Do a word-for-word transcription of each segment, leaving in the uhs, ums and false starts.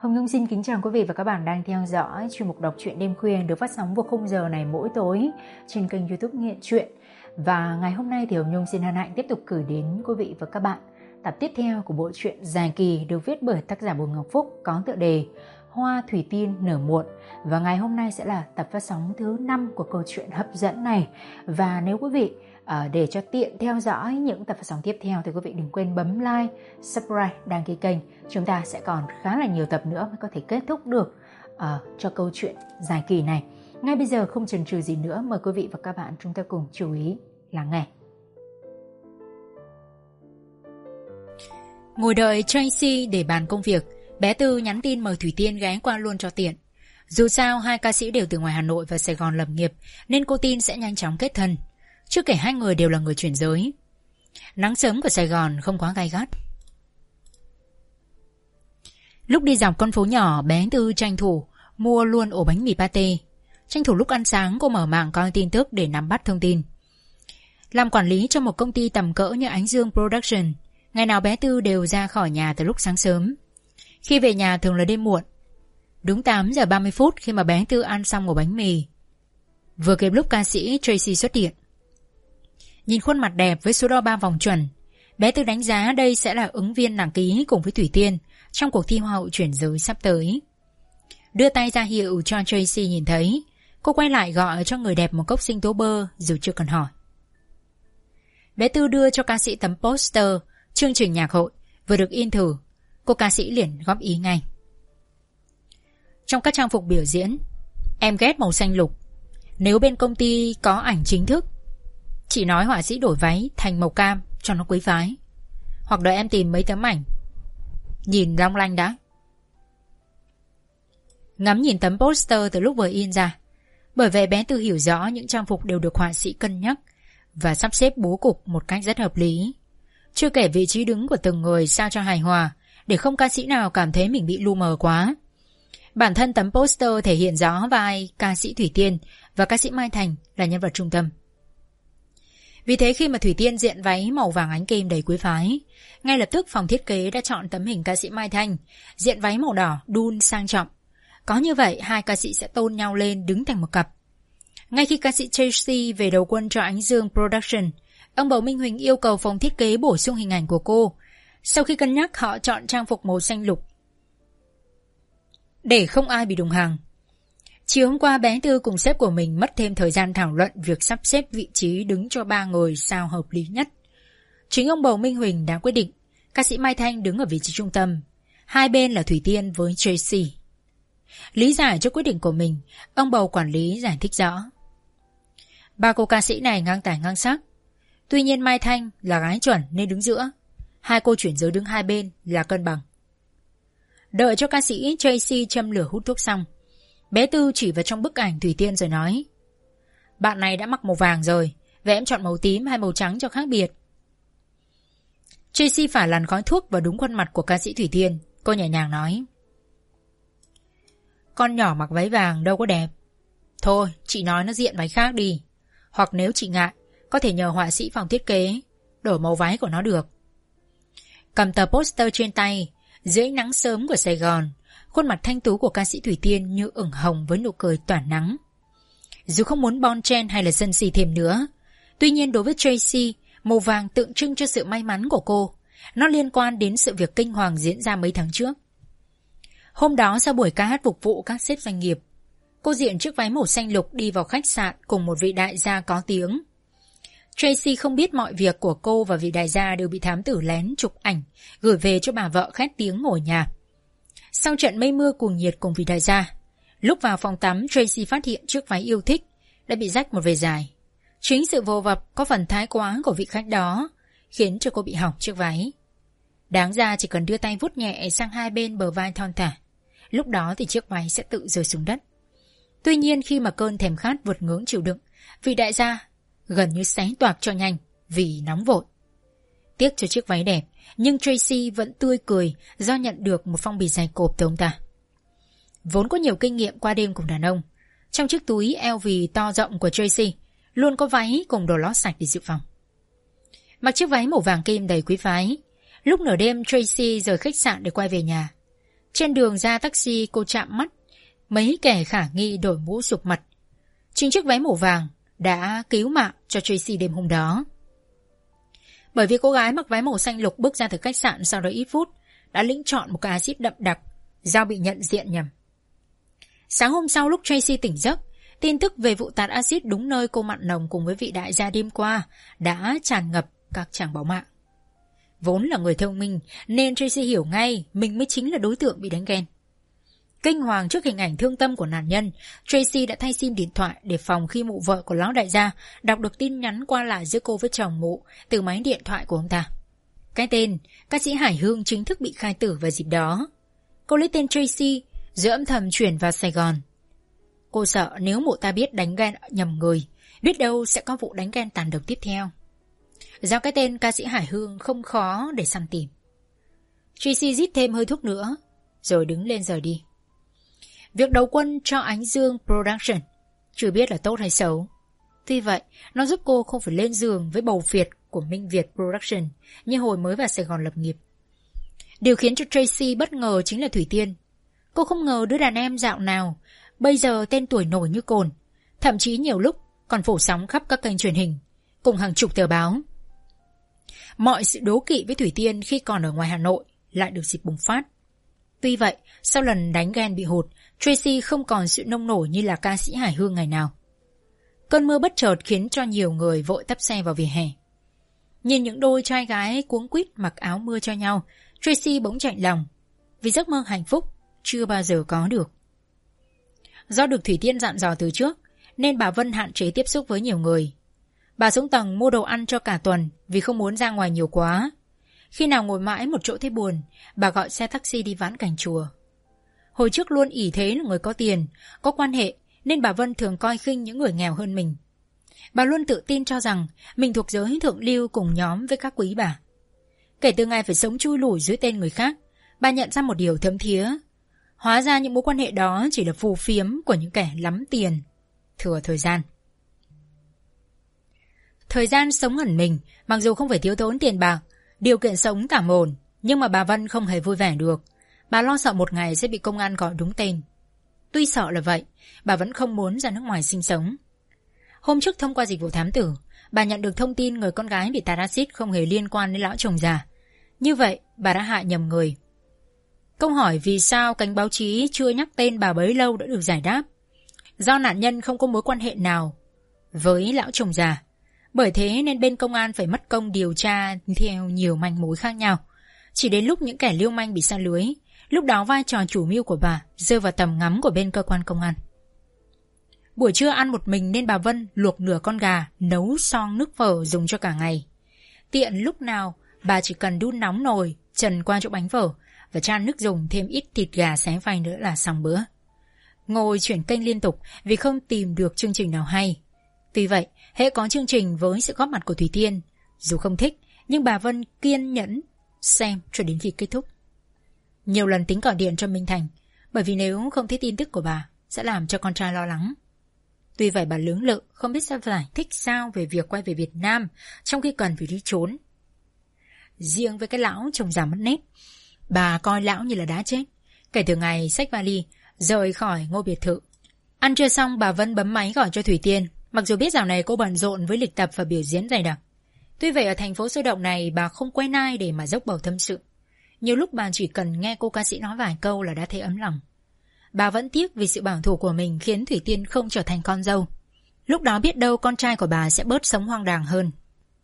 Hồng Nhung xin kính chào quý vị và các bạn đang theo dõi chuyên mục đọc truyện đêm khuya được phát sóng vào khung giờ này mỗi tối trên kênh YouTube Nghiện Truyện. Và ngày hôm nay thì Hồng Nhung xin hân hạnh tiếp tục gửi đến quý vị và các bạn tập tiếp theo của bộ truyện dài kỳ được viết bởi tác giả Bùi Ngọc Phúc có tựa đề Hoa Thủy Tiên Nở Muộn. Và ngày hôm nay sẽ là tập phát sóng thứ năm của câu chuyện hấp dẫn này. Và nếu quý vị À, để cho tiện theo dõi những tập phát sóng tiếp theo thì quý vị đừng quên bấm like, subscribe, đăng ký kênh. Chúng ta sẽ còn khá là nhiều tập nữa mới có thể kết thúc được uh, cho câu chuyện dài kỳ này. Ngay bây giờ không chần chừ gì nữa, mời quý vị và các bạn chúng ta cùng chú ý lắng nghe. Ngồi đợi Tracy để bàn công việc, bé Tư nhắn tin mời Thủy Tiên ghé qua luôn cho tiện. Dù sao hai ca sĩ đều từ ngoài Hà Nội và Sài Gòn lập nghiệp nên cô tin sẽ nhanh chóng kết thân. Chưa kể hai người đều là người chuyển giới. Nắng sớm của Sài Gòn không quá gay gắt. Lúc đi dọc con phố nhỏ, bé Tư tranh thủ mua luôn ổ bánh mì pate. Tranh thủ lúc ăn sáng cô mở mạng coi tin tức để nắm bắt thông tin. Làm quản lý cho một công ty tầm cỡ như Ánh Dương Production, ngày nào bé Tư đều ra khỏi nhà từ lúc sáng sớm. Khi về nhà thường là đêm muộn. Đúng tám giờ ba mươi phút khi mà bé Tư ăn xong ổ bánh mì, vừa kịp lúc ca sĩ Tracy xuất hiện. Nhìn khuôn mặt đẹp với số đo ba vòng chuẩn, bé Tư đánh giá đây sẽ là ứng viên đăng ký cùng với Thủy Tiên trong cuộc thi Hoa hậu chuyển giới sắp tới. Đưa tay ra hiệu cho Tracy nhìn thấy, cô quay lại gọi cho người đẹp một cốc sinh tố bơ dù chưa cần hỏi. Bé Tư đưa cho ca sĩ tấm poster chương trình nhạc hội vừa được in thử, cô ca sĩ liền góp ý ngay. Trong các trang phục biểu diễn, em ghét màu xanh lục. Nếu bên công ty có ảnh chính thức, chị nói họa sĩ đổi váy thành màu cam cho nó quý phái. Hoặc đợi em tìm mấy tấm ảnh nhìn long lanh đã. Ngắm nhìn tấm poster từ lúc vừa in ra, bởi vậy bé Tư hiểu rõ những trang phục đều được họa sĩ cân nhắc và sắp xếp bố cục một cách rất hợp lý. Chưa kể vị trí đứng của từng người sao cho hài hòa, để không ca sĩ nào cảm thấy mình bị lu mờ quá. Bản thân tấm poster thể hiện rõ vai ca sĩ Thủy Tiên và ca sĩ Mai Thành là nhân vật trung tâm. Vì thế khi mà Thủy Tiên diện váy màu vàng ánh kim đầy quý phái, ngay lập tức phòng thiết kế đã chọn tấm hình ca sĩ Mai Thanh diện váy màu đỏ đun sang trọng. Có như vậy hai ca sĩ sẽ tôn nhau lên đứng thành một cặp. Ngay khi ca sĩ Tracy về đầu quân cho Ánh Dương Production, ông bầu Minh Huỳnh yêu cầu phòng thiết kế bổ sung hình ảnh của cô. Sau khi cân nhắc, họ chọn trang phục màu xanh lục để không ai bị đụng hàng. Chiều hôm qua bé Tư cùng sếp của mình mất thêm thời gian thảo luận việc sắp xếp vị trí đứng cho ba người sao hợp lý nhất. Chính ông bầu Minh Huỳnh đã quyết định ca sĩ Mai Thanh đứng ở vị trí trung tâm, hai bên là Thủy Tiên với Tracy. Lý giải cho quyết định của mình, ông bầu quản lý giải thích rõ. Ba cô ca sĩ này ngang tài ngang sắc. Tuy nhiên Mai Thanh là gái chuẩn nên đứng giữa, hai cô chuyển giới đứng hai bên là cân bằng. Đợi cho ca sĩ Tracy châm lửa hút thuốc xong, bé Tư chỉ vào trong bức ảnh Thủy Tiên rồi nói: Bạn này đã mặc màu vàng rồi, vậy em chọn màu tím hay màu trắng cho khác biệt. Tracy phải làn khói thuốc vào đúng khuôn mặt của ca sĩ Thủy Tiên. Cô nhẹ nhàng nói: Con nhỏ mặc váy vàng đâu có đẹp. Thôi chị nói nó diện váy khác đi. Hoặc nếu chị ngại, có thể nhờ họa sĩ phòng thiết kế đổi màu váy của nó được. Cầm tờ poster trên tay, dưới nắng sớm của Sài Gòn, khuôn mặt thanh tú của ca sĩ Thủy Tiên như ửng hồng với nụ cười tỏa nắng. Dù không muốn bon chen hay là sân si thêm nữa, tuy nhiên đối với Tracy, màu vàng tượng trưng cho sự may mắn của cô. Nó liên quan đến sự việc kinh hoàng diễn ra mấy tháng trước. Hôm đó sau buổi ca hát phục vụ các sếp doanh nghiệp, cô diện chiếc váy màu xanh lục đi vào khách sạn cùng một vị đại gia có tiếng. Tracy không biết mọi việc của cô và vị đại gia đều bị thám tử lén chụp ảnh gửi về cho bà vợ khét tiếng ngồi nhà. Sau trận mây mưa cuồng nhiệt cùng vị đại gia, lúc vào phòng tắm Tracy phát hiện chiếc váy yêu thích đã bị rách một vệt dài. Chính sự vô vập có phần thái quá của vị khách đó khiến cho cô bị hỏng chiếc váy. Đáng ra chỉ cần đưa tay vuốt nhẹ sang hai bên bờ vai thon thả, lúc đó thì chiếc váy sẽ tự rơi xuống đất. Tuy nhiên khi mà cơn thèm khát vượt ngưỡng chịu đựng, vị đại gia gần như xé toạc cho nhanh vì nóng vội. Tiếc cho chiếc váy đẹp, nhưng Tracy vẫn tươi cười do nhận được một phong bì dày cộp từ ông ta. Vốn có nhiều kinh nghiệm qua đêm cùng đàn ông, trong chiếc túi eo vì to rộng của Tracy luôn có váy cùng đồ lót sạch để dự phòng. Mặc chiếc váy màu vàng kim đầy quý phái, lúc nửa đêm Tracy rời khách sạn để quay về nhà. Trên đường ra taxi, cô chạm mắt mấy kẻ khả nghi đổi mũ sụp mặt. Chính chiếc váy màu vàng đã cứu mạng cho Tracy đêm hôm đó. Bởi vì cô gái mặc váy màu xanh lục bước ra từ khách sạn sau đó ít phút đã lĩnh chọn một cái axit đậm đặc, Giao bị nhận diện nhầm. Sáng hôm sau lúc Tracy tỉnh giấc, tin tức về vụ tạt axit đúng nơi cô mặn nồng cùng với vị đại gia đêm qua đã tràn ngập các trang báo mạng. Vốn là người thông minh nên Tracy hiểu ngay mình mới chính là đối tượng bị đánh ghen. Kinh hoàng trước hình ảnh thương tâm của nạn nhân, Tracy đã thay sim điện thoại để phòng khi mụ vợ của lão đại gia đọc được tin nhắn qua lại giữa cô với chồng mụ từ máy điện thoại của ông ta. Cái tên ca sĩ Hải Hương chính thức bị khai tử vào dịp đó. Cô lấy tên Tracy rồi âm thầm chuyển vào Sài Gòn. Cô sợ nếu mụ ta biết đánh ghen nhầm người, biết đâu sẽ có vụ đánh ghen tàn độc tiếp theo. Do cái tên ca sĩ Hải Hương không khó để săn tìm. Tracy rít thêm hơi thuốc nữa rồi đứng lên rời đi. Việc đầu quân cho Ánh Dương Production chưa biết là tốt hay xấu. Tuy vậy, nó giúp cô không phải lên giường với bầu Việt của Minh Việt Production như hồi mới vào Sài Gòn lập nghiệp. Điều khiến cho Tracy bất ngờ chính là Thủy Tiên. Cô không ngờ đứa đàn em dạo nào bây giờ tên tuổi nổi như cồn, thậm chí nhiều lúc còn phủ sóng khắp các kênh truyền hình cùng hàng chục tờ báo. Mọi sự đố kỵ với Thủy Tiên khi còn ở ngoài Hà Nội lại được dịp bùng phát. Tuy vậy, sau lần đánh ghen bị hụt, Tracy không còn sự nông nổi như là ca sĩ Hải Hương ngày nào. Cơn mưa bất chợt khiến cho nhiều người vội tấp xe vào vỉa hè. Nhìn những đôi trai gái cuống quýt mặc áo mưa cho nhau, Tracy bỗng chạnh lòng, vì giấc mơ hạnh phúc chưa bao giờ có được. Do được Thủy Tiên dặn dò từ trước, nên bà Vân hạn chế tiếp xúc với nhiều người. Bà xuống tầng mua đồ ăn cho cả tuần vì không muốn ra ngoài nhiều quá. Khi nào ngồi mãi một chỗ thấy buồn, bà gọi xe taxi đi vãn cảnh chùa. Hồi trước luôn ỷ thế là người có tiền, có quan hệ, nên bà Vân thường coi khinh những người nghèo hơn mình. Bà luôn tự tin cho rằng mình thuộc giới thượng lưu cùng nhóm với các quý bà. Kể từ ngày phải sống chui lủi dưới tên người khác, bà nhận ra một điều thấm thía. Hóa ra những mối quan hệ đó chỉ là phù phiếm của những kẻ lắm tiền, thừa thời gian. Thời gian sống ẩn mình, mặc dù không phải thiếu thốn tiền bạc, điều kiện sống tạm ổn, nhưng mà bà Vân không hề vui vẻ được. Bà lo sợ một ngày sẽ bị công an gọi đúng tên. Tuy sợ là vậy, bà vẫn không muốn ra nước ngoài sinh sống. Hôm trước thông qua dịch vụ thám tử, bà nhận được thông tin người con gái bị tạt axit không hề liên quan đến lão chồng già. Như vậy, bà đã hại nhầm người. Câu hỏi vì sao cánh báo chí chưa nhắc tên bà bấy lâu đã được giải đáp. Do nạn nhân không có mối quan hệ nào với lão chồng già. Bởi thế nên bên công an phải mất công điều tra theo nhiều manh mối khác nhau. Chỉ đến lúc những kẻ lưu manh bị sa lưới, lúc đó vai trò chủ mưu của bà rơi vào tầm ngắm của bên cơ quan công an. Buổi trưa ăn một mình nên bà Vân luộc nửa con gà, nấu son nước phở dùng cho cả ngày. Tiện lúc nào bà chỉ cần đun nóng nồi, trần qua chỗ bánh phở và chan nước dùng thêm ít thịt gà xé phay nữa là xong bữa. Ngồi chuyển kênh liên tục vì không tìm được chương trình nào hay. Tuy vậy, hễ có chương trình với sự góp mặt của Thủy Tiên, dù không thích, nhưng bà Vân kiên nhẫn xem cho đến khi kết thúc. Nhiều lần tính gọi điện cho Minh Thành, bởi vì nếu không thấy tin tức của bà sẽ làm cho con trai lo lắng. Tuy vậy bà lưỡng lự không biết sẽ giải thích sao về việc quay về Việt Nam trong khi cần phải đi trốn. Riêng với cái lão chồng già mất nét, bà coi lão như là đá chết. Kể từ ngày xách vali rời khỏi ngôi biệt thự. Ăn trưa xong bà Vân bấm máy gọi cho Thủy Tiên. Mặc dù biết dạo này cô bận rộn với lịch tập và biểu diễn dày đặc. Tuy vậy ở thành phố sôi động này bà không quen ai để mà dốc bầu tâm sự. Nhiều lúc bà chỉ cần nghe cô ca sĩ nói vài câu là đã thấy ấm lòng. Bà vẫn tiếc vì sự bảo thủ của mình khiến Thủy Tiên không trở thành con dâu. Lúc đó biết đâu con trai của bà sẽ bớt sống hoang đàng hơn.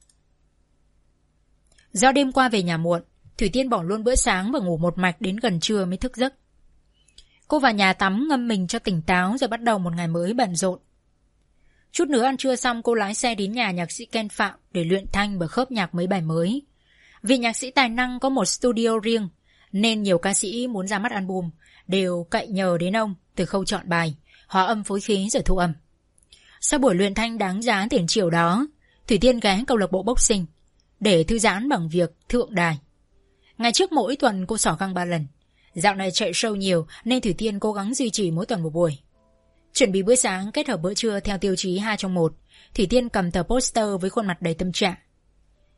Do đêm qua về nhà muộn, Thủy Tiên bỏ luôn bữa sáng và ngủ một mạch đến gần trưa mới thức giấc. Cô vào nhà tắm ngâm mình cho tỉnh táo rồi bắt đầu một ngày mới bận rộn. Chút nữa ăn trưa xong cô lái xe đến nhà nhạc sĩ Ken Phạm để luyện thanh và khớp nhạc mấy bài mới. Vì nhạc sĩ tài năng có một studio riêng nên nhiều ca sĩ muốn ra mắt album đều cậy nhờ đến ông từ khâu chọn bài, hòa âm phối khí rồi thu âm. Sau buổi luyện thanh đáng giá tiền triệu đó, Thủy Tiên ghé câu lạc bộ boxing để thư giãn bằng việc thượng đài. Ngày trước mỗi tuần cô xỏ găng ba lần. Dạo này chạy show nhiều nên Thủy Tiên cố gắng duy trì mỗi tuần một buổi. Chuẩn bị bữa sáng kết hợp bữa trưa theo tiêu chí hai trong một, Thủy Tiên cầm tờ poster với khuôn mặt đầy tâm trạng.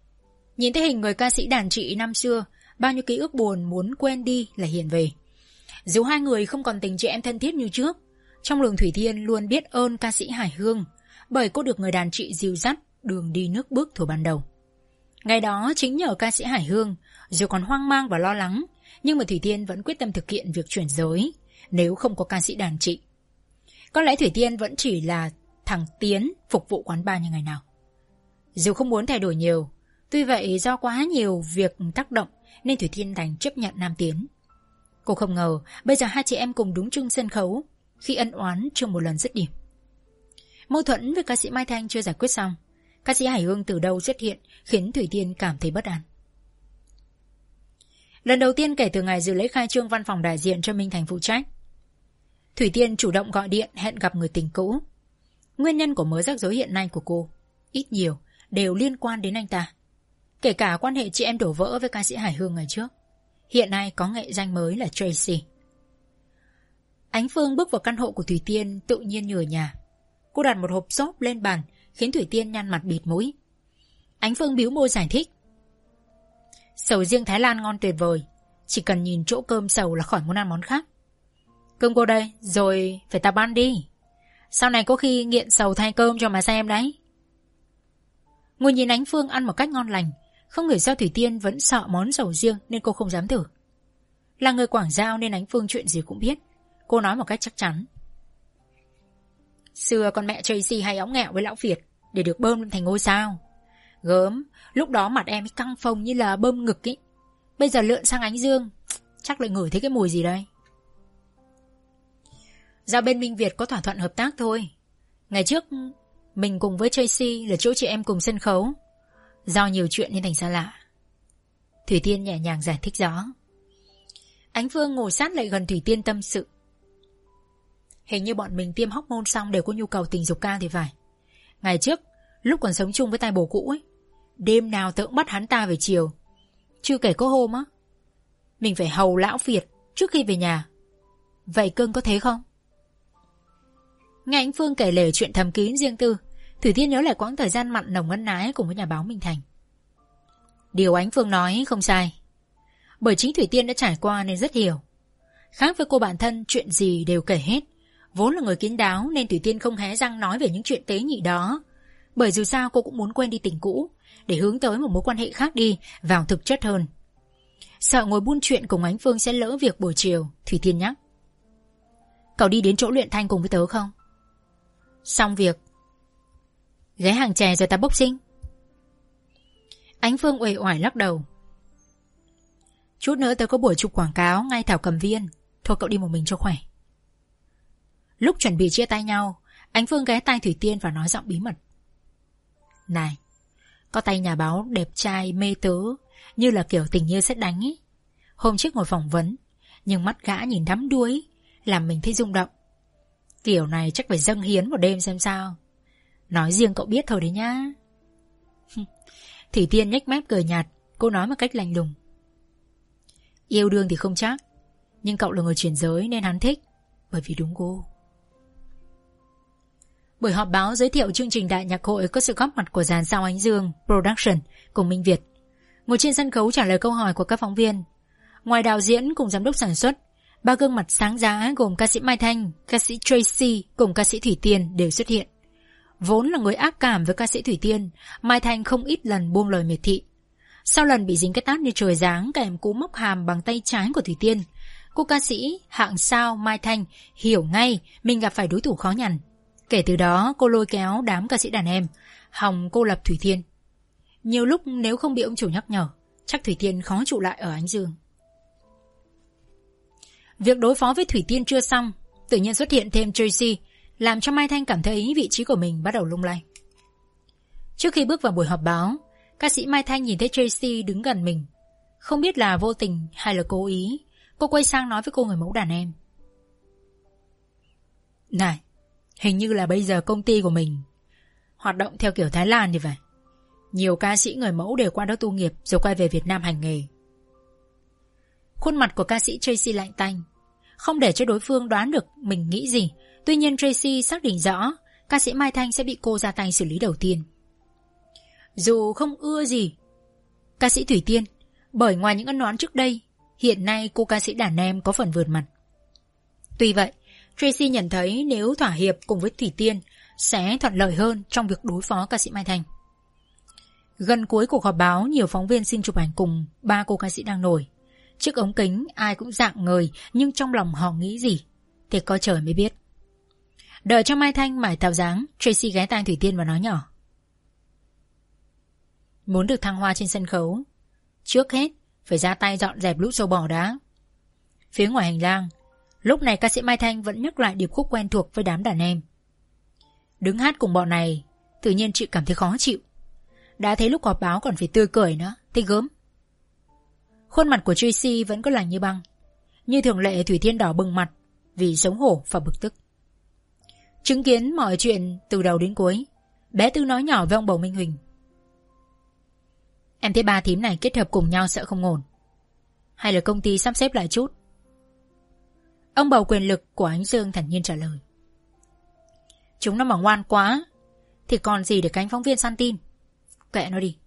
Nhìn thấy hình người ca sĩ đàn chị năm xưa, bao nhiêu ký ức buồn muốn quên đi là hiện về. Dù hai người không còn tình chị em thân thiết như trước, trong lòng Thủy Tiên luôn biết ơn ca sĩ Hải Hương, bởi cô được người đàn chị dìu dắt đường đi nước bước thuở ban đầu. Ngày đó chính nhờ ca sĩ Hải Hương, dù còn hoang mang và lo lắng, nhưng mà Thủy Tiên vẫn quyết tâm thực hiện việc chuyển giới nếu không có ca sĩ đàn chị. Có lẽ Thủy Tiên vẫn chỉ là thằng Tiến phục vụ quán bar như ngày nào. Dù không muốn thay đổi nhiều, tuy vậy do quá nhiều việc tác động nên Thủy Tiên đành chấp nhận Nam Tiến. Cô không ngờ bây giờ hai chị em cùng đúng chung sân khấu khi ân oán chưa một lần dứt điểm. Mâu thuẫn với ca sĩ Mai Thanh chưa giải quyết xong, ca sĩ Hải Hương từ đâu xuất hiện khiến Thủy Tiên cảm thấy bất an. Lần đầu tiên kể từ ngày dự lễ khai trương văn phòng đại diện cho Minh Thành phụ trách, Thủy Tiên chủ động gọi điện hẹn gặp người tình cũ. Nguyên nhân của mớ rắc rối hiện nay của cô ít nhiều đều liên quan đến anh ta, kể cả quan hệ chị em đổ vỡ với ca sĩ Hải Hương ngày trước. Hiện nay có nghệ danh mới là Tracy. Ánh Phương bước vào căn hộ của Thủy Tiên tự nhiên như ở nhà. Cô đặt một hộp xốp lên bàn khiến Thủy Tiên nhăn mặt bịt mũi. Ánh Phương bĩu môi giải thích: Sầu riêng Thái Lan ngon tuyệt vời, chỉ cần nhìn chỗ cơm sầu là khỏi muốn ăn món khác. Cơm cô đây, rồi phải tập ăn đi. Sau này có khi nghiện sầu thay cơm cho mà xem đấy. Ngồi nhìn Ánh Phương ăn một cách ngon lành, không hiểu sao Thủy Tiên vẫn sợ món sầu riêng nên cô không dám thử. Là người Quảng Giao nên Ánh Phương chuyện gì cũng biết. Cô nói một cách chắc chắn: Xưa con mẹ Tracy hay óng nghẹo với lão Việt để được bơm lên thành ngôi sao. Gớm, lúc đó mặt em căng phồng như là bơm ngực ý. Bây giờ lượn sang Ánh Dương, chắc lại ngửi thấy cái mùi gì đây. Do bên Minh Việt có thỏa thuận hợp tác thôi. Ngày trước mình cùng với Tracy là chỗ chị em cùng sân khấu, do nhiều chuyện nên thành xa lạ. Thủy Tiên nhẹ nhàng giải thích rõ. Ánh Phương ngồi sát lại gần Thủy Tiên tâm sự: Hình như bọn mình tiêm hormone xong đều có nhu cầu tình dục cao thì phải. Ngày trước lúc còn sống chung với tai bồ cũ ấy, đêm nào tớ cũng bắt hắn ta về chiều. Chưa kể có hôm á, mình phải hầu lão Việt trước khi về nhà. Vậy cưng có thế không? Nghe Ánh Phương kể lể chuyện thầm kín riêng tư, Thủy Tiên nhớ lại quãng thời gian mặn nồng ân ái cùng với nhà báo Minh Thành. Điều Ánh Phương nói không sai, bởi chính Thủy Tiên đã trải qua nên rất hiểu. Khác với cô bạn thân, chuyện gì đều kể hết. Vốn là người kín đáo nên Thủy Tiên không hé răng nói về những chuyện tế nhị đó, bởi dù sao cô cũng muốn quên đi tình cũ để hướng tới một mối quan hệ khác đi, vào thực chất hơn. Sợ ngồi buôn chuyện cùng Ánh Phương sẽ lỡ việc buổi chiều, Thủy Tiên nhắc: Cậu đi đến chỗ luyện thanh cùng với tớ không? Xong việc ghé hàng chè rồi ta boxing. Ánh Phương uể oải lắc đầu: Chút nữa tớ có buổi chụp quảng cáo ngay Thảo Cầm Viên, thôi cậu đi một mình cho khỏe. Lúc chuẩn bị chia tay nhau, Ánh Phương ghé tai Thủy Tiên và nói giọng bí mật: Này, có tay nhà báo đẹp trai mê tớ như là kiểu tình yêu sét đánh ấy. Hôm trước ngồi phỏng vấn, nhưng mắt gã nhìn đắm đuối làm mình thấy rung động. Kiểu này chắc phải dâng hiến một đêm xem sao. Nói riêng cậu biết thôi đấy nhá. Thủy Tiên nhếch mép cười nhạt. Cô nói một cách lạnh lùng: Yêu đương thì không chắc, nhưng cậu là người chuyển giới nên hắn thích, bởi vì đúng cô. Buổi họp báo giới thiệu chương trình đại nhạc hội có sự góp mặt của dàn sao Ánh Dương Production cùng Minh Việt. Ngồi trên sân khấu trả lời câu hỏi của các phóng viên. Ngoài đạo diễn cùng giám đốc sản xuất, ba gương mặt sáng giá gồm ca sĩ Mai Thanh, ca sĩ Tracy cùng ca sĩ Thủy Tiên đều xuất hiện. Vốn là người ác cảm với ca sĩ Thủy Tiên, Mai Thanh không ít lần buông lời miệt thị. Sau lần bị dính cái tát như trời giáng kèm cú móc hàm bằng tay trái của Thủy Tiên, cô ca sĩ hạng sao Mai Thanh hiểu ngay mình gặp phải đối thủ khó nhằn. Kể từ đó cô lôi kéo đám ca sĩ đàn em hòng cô lập Thủy Tiên. Nhiều lúc nếu không bị ông chủ nhắc nhở, chắc Thủy Tiên khó trụ lại ở Ánh Dương. Việc đối phó với Thủy Tiên chưa xong, tự nhiên xuất hiện thêm Tracy, làm cho Mai Thanh cảm thấy vị trí của mình bắt đầu lung lay. Trước khi bước vào buổi họp báo, ca sĩ Mai Thanh nhìn thấy Tracy đứng gần mình. Không biết là vô tình hay là cố ý, cô quay sang nói với cô người mẫu đàn em: Này, hình như là bây giờ công ty của mình hoạt động theo kiểu Thái Lan thì phải. Nhiều ca sĩ người mẫu đều qua đó tu nghiệp rồi quay về Việt Nam hành nghề. Khuôn mặt của ca sĩ Tracy lạnh tanh, không để cho đối phương đoán được mình nghĩ gì. Tuy nhiên Tracy xác định rõ ca sĩ Mai Thanh sẽ bị cô ra tay xử lý đầu tiên. Dù không ưa gì ca sĩ Thủy Tiên, bởi ngoài những ân oán trước đây, hiện nay cô ca sĩ đàn em có phần vượt mặt. Tuy vậy, Tracy nhận thấy nếu thỏa hiệp cùng với Thủy Tiên sẽ thuận lợi hơn trong việc đối phó ca sĩ Mai Thanh. Gần cuối cuộc họp báo, nhiều phóng viên xin chụp ảnh cùng ba cô ca sĩ đang nổi. Trước ống kính ai cũng rạng ngời, nhưng trong lòng họ nghĩ gì thì có trời mới biết. Đợi cho Mai Thanh mải tạo dáng, Tracy ghé tai Thủy Tiên và nói nhỏ: muốn được thăng hoa trên sân khấu, trước hết phải ra tay dọn dẹp lũ sâu bò đã. Phía ngoài hành lang, lúc này ca sĩ Mai Thanh vẫn nhắc lại điệp khúc quen thuộc với đám đàn em. Đứng hát cùng bọn này, tự nhiên chị cảm thấy khó chịu. Đã thấy lúc họp báo còn phải tươi cười nữa, thấy gớm. Khuôn mặt của Tracy vẫn có lạnh như băng. Như thường lệ, Thủy Tiên đỏ bừng mặt vì xấu hổ và bực tức. Chứng kiến mọi chuyện từ đầu đến cuối, bé Tư nói nhỏ với ông bầu Minh Huỳnh: em thấy ba thím này kết hợp cùng nhau sợ không ổn. Hay là công ty sắp xếp lại chút? Ông bầu quyền lực của Ánh Dương thản nhiên trả lời: chúng nó mà ngoan quá thì còn gì để cánh phóng viên săn tin. Kệ nó đi.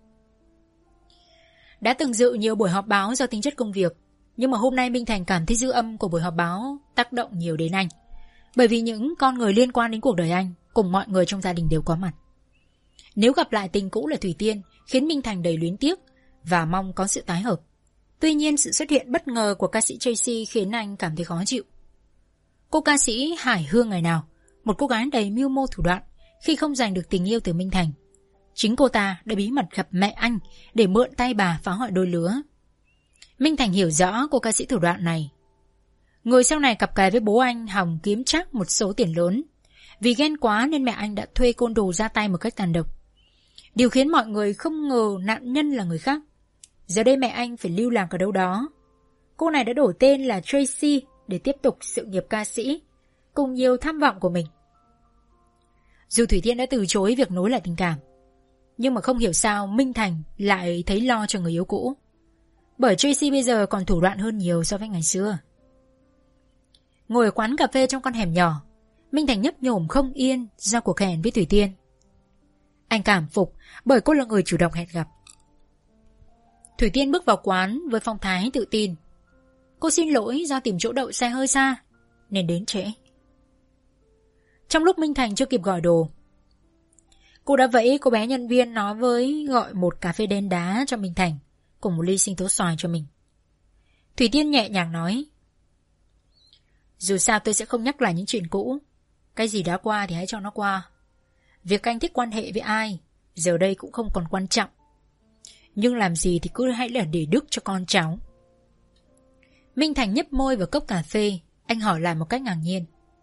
Đã từng dự nhiều buổi họp báo do tính chất công việc, nhưng mà hôm nay Minh Thành cảm thấy dư âm của buổi họp báo tác động nhiều đến anh, bởi vì những con người liên quan đến cuộc đời anh cùng mọi người trong gia đình đều có mặt. Nếu gặp lại tình cũ là Thủy Tiên khiến Minh Thành đầy luyến tiếc và mong có sự tái hợp. Tuy nhiên, sự xuất hiện bất ngờ của ca sĩ Tracy khiến anh cảm thấy khó chịu. Cô ca sĩ Hải Hương ngày nào, một cô gái đầy mưu mô thủ đoạn, khi không giành được tình yêu từ Minh Thành, chính cô ta đã bí mật gặp mẹ anh để mượn tay bà phá hoại đôi lứa. Minh Thành hiểu rõ cô ca sĩ thủ đoạn này. Người sau này cặp kè với bố anh hòng kiếm chắc một số tiền lớn. Vì ghen quá nên mẹ anh đã thuê côn đồ ra tay một cách tàn độc. Điều khiến mọi người không ngờ nạn nhân là người khác. Giờ đây mẹ anh phải lưu lạc ở đâu đó. Cô này đã đổi tên là Tracy để tiếp tục sự nghiệp ca sĩ cùng nhiều tham vọng của mình. Dù Thủy Tiên đã từ chối việc nối lại tình cảm, nhưng mà không hiểu sao Minh Thành lại thấy lo cho người yêu cũ. Bởi Tracy bây giờ còn thủ đoạn hơn nhiều so với ngày xưa. Ngồi ở quán cà phê trong con hẻm nhỏ, Minh Thành nhấp nhổm không yên do cuộc hẹn với Thủy Tiên. Anh cảm phục bởi cô là người chủ động hẹn gặp. Thủy Tiên bước vào quán với phong thái tự tin. Cô xin lỗi do tìm chỗ đậu xe hơi xa nên đến trễ. Trong lúc Minh Thành chưa kịp gọi đồ, cô đã vẫy cô bé nhân viên nói với gọi một cà phê đen đá cho Minh Thành cùng một ly sinh tố xoài cho mình. Thủy Tiên nhẹ nhàng nói: dù sao tôi sẽ không nhắc lại những chuyện cũ. Cái gì đã qua thì hãy cho nó qua. Việc anh thích quan hệ với ai giờ đây cũng không còn quan trọng. Nhưng làm gì thì cứ hãy là để đức cho con cháu. Minh Thành nhấp môi vào cốc cà phê. Anh hỏi lại một cách ngạc nhiên: